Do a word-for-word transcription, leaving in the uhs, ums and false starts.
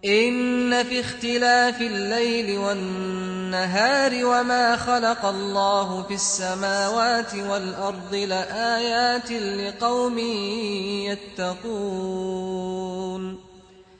إن في اختلاف الليل والنهار وما خلق الله في السماوات والأرض لآيات لقوم يتقون